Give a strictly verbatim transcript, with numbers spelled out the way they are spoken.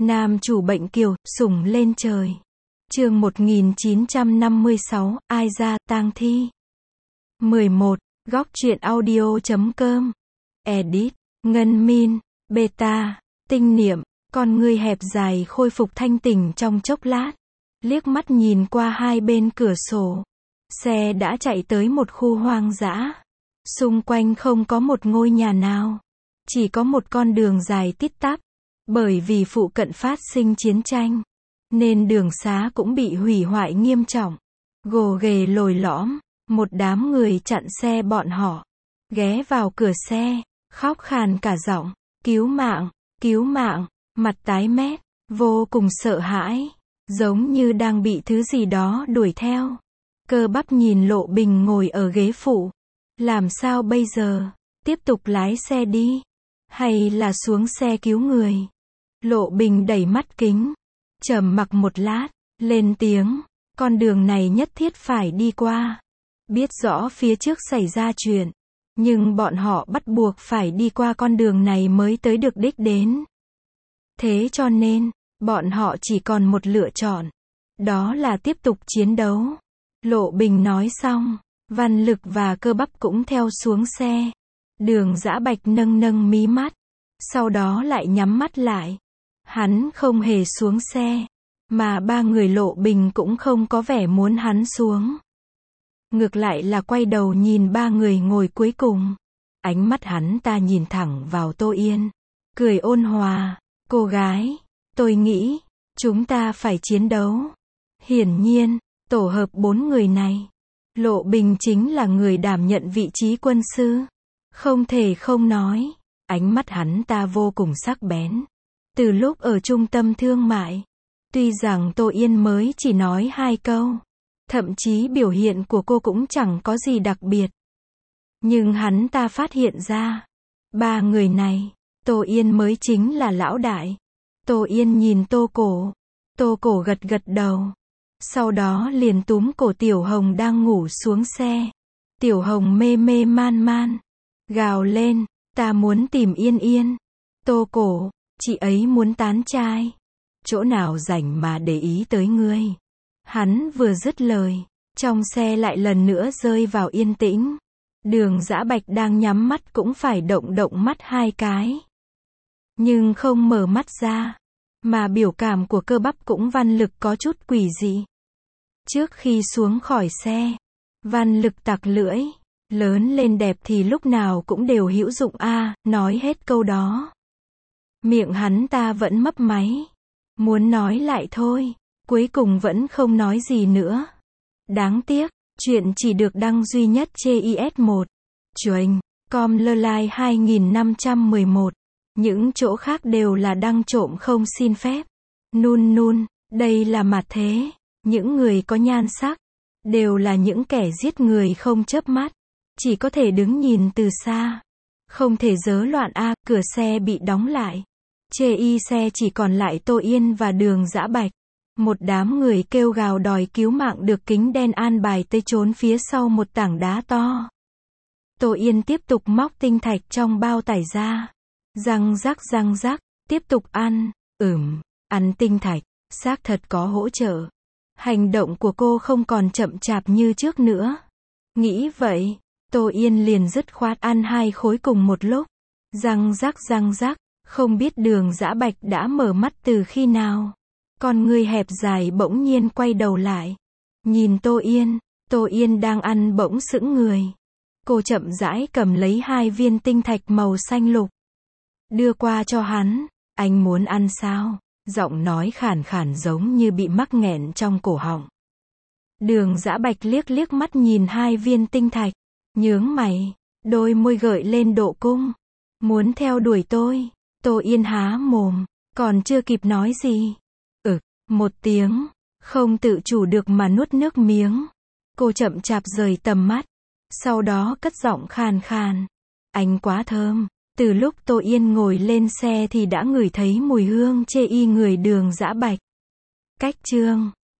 Nam chủ bệnh kiều, sủng lên trời. Chương một nghìn chín trăm năm mươi sáu, ai ra, tang thi. mười một, góc truyện audio chấm com. Edit, Ngân Min, Beta, Tinh Niệm, con ngươi hẹp dài khôi phục thanh tỉnh trong chốc lát. Liếc mắt nhìn qua hai bên cửa sổ. Xe đã chạy tới một khu hoang dã. Xung quanh không có một ngôi nhà nào. Chỉ có một con đường dài tít tắp. Bởi vì phụ cận phát sinh chiến tranh, nên đường xá cũng bị hủy hoại nghiêm trọng. Gồ ghề lồi lõm, một đám người chặn xe bọn họ. Ghé vào cửa xe, khóc khàn cả giọng, cứu mạng, cứu mạng, mặt tái mét, vô cùng sợ hãi, giống như đang bị thứ gì đó đuổi theo. Cơ bắp nhìn Lộ Bình ngồi ở ghế phụ. Làm sao bây giờ? Tiếp tục lái xe đi? Hay là xuống xe cứu người? Lộ Bình đẩy mắt kính, trầm mặc một lát, lên tiếng, con đường này nhất thiết phải đi qua. Biết rõ phía trước xảy ra chuyện, nhưng bọn họ bắt buộc phải đi qua con đường này mới tới được đích đến. Thế cho nên, bọn họ chỉ còn một lựa chọn, đó là tiếp tục chiến đấu. Lộ Bình nói xong, Văn Lực và Cơ Bắp cũng theo xuống xe. Đường Dã Bạch nâng nâng mí mắt, sau đó lại nhắm mắt lại. Hắn không hề xuống xe, mà ba người Lộ Bình cũng không có vẻ muốn hắn xuống. Ngược lại là quay đầu nhìn ba người ngồi cuối cùng. Ánh mắt hắn ta nhìn thẳng vào Tô Yên, cười ôn hòa, cô gái, tôi nghĩ, chúng ta phải chiến đấu. Hiển nhiên, tổ hợp bốn người này, Lộ Bình chính là người đảm nhận vị trí quân sư. Không thể không nói, ánh mắt hắn ta vô cùng sắc bén. Từ lúc ở trung tâm thương mại, tuy rằng Tô Yên mới chỉ nói hai câu, thậm chí biểu hiện của cô cũng chẳng có gì đặc biệt. Nhưng hắn ta phát hiện ra, ba người này, Tô Yên mới chính là lão đại. Tô Yên nhìn Tô Cổ, Tô Cổ gật gật đầu. Sau đó liền túm cổ Tiểu Hồng đang ngủ xuống xe. Tiểu Hồng mê mê man man, gào lên, ta muốn tìm Yên Yên. Tô Cổ, chị ấy muốn tán trai. Chỗ nào rảnh mà để ý tới ngươi. Hắn vừa dứt lời, trong xe lại lần nữa rơi vào yên tĩnh. Đường Dã Bạch đang nhắm mắt cũng phải động động mắt hai cái. Nhưng không mở mắt ra. Mà biểu cảm của Cơ Bắp cũng Văn Lực có chút quỷ dị. Trước khi xuống khỏi xe, Văn Lực tặc lưỡi, lớn lên đẹp thì lúc nào cũng đều hữu dụng a, nói hết câu đó. Miệng hắn ta vẫn mấp máy. Muốn nói lại thôi, cuối cùng vẫn không nói gì nữa. Đáng tiếc, chuyện chỉ được đăng duy nhất trên i ét một. Chuềnh, com online hai nghìn năm trăm mười một. Những chỗ khác đều là đăng trộm không xin phép. Nun nun, đây là mặt thế. Những người có nhan sắc, đều là những kẻ giết người không chớp mắt. Chỉ có thể đứng nhìn từ xa. Không thể rớ loạn a, cửa xe bị đóng lại. Chê y xe chỉ còn lại Tô Yên và Đường Dã Bạch. Một đám người kêu gào đòi cứu mạng được Kính Đen an bài tới trốn phía sau một tảng đá to. Tô Yên tiếp tục móc tinh thạch trong bao tải ra. Răng rắc răng rắc, tiếp tục ăn, ừm, ăn tinh thạch, xác thật có hỗ trợ. Hành động của cô không còn chậm chạp như trước nữa. Nghĩ vậy, Tô Yên liền dứt khoát ăn hai khối cùng một lúc. Răng rắc răng rắc. Không biết Đường Dã Bạch đã mở mắt từ khi nào. Con người hẹp dài bỗng nhiên quay đầu lại. Nhìn Tô Yên, Tô Yên đang ăn bỗng sững người. Cô chậm rãi cầm lấy hai viên tinh thạch màu xanh lục. Đưa qua cho hắn, anh muốn ăn sao? Giọng nói khàn khàn giống như bị mắc nghẹn trong cổ họng. Đường Dã Bạch liếc liếc mắt nhìn hai viên tinh thạch. Nhướng mày, đôi môi gợi lên độ cung. Muốn theo đuổi tôi. Tô Yên há mồm, còn chưa kịp nói gì. Ừ, một tiếng, không tự chủ được mà nuốt nước miếng. Cô chậm chạp rời tầm mắt, sau đó cất giọng khàn khàn. Anh quá thơm. Từ lúc Tô Yên ngồi lên xe thì đã ngửi thấy mùi hương chê y người Đường Dã Bạch. Cách chương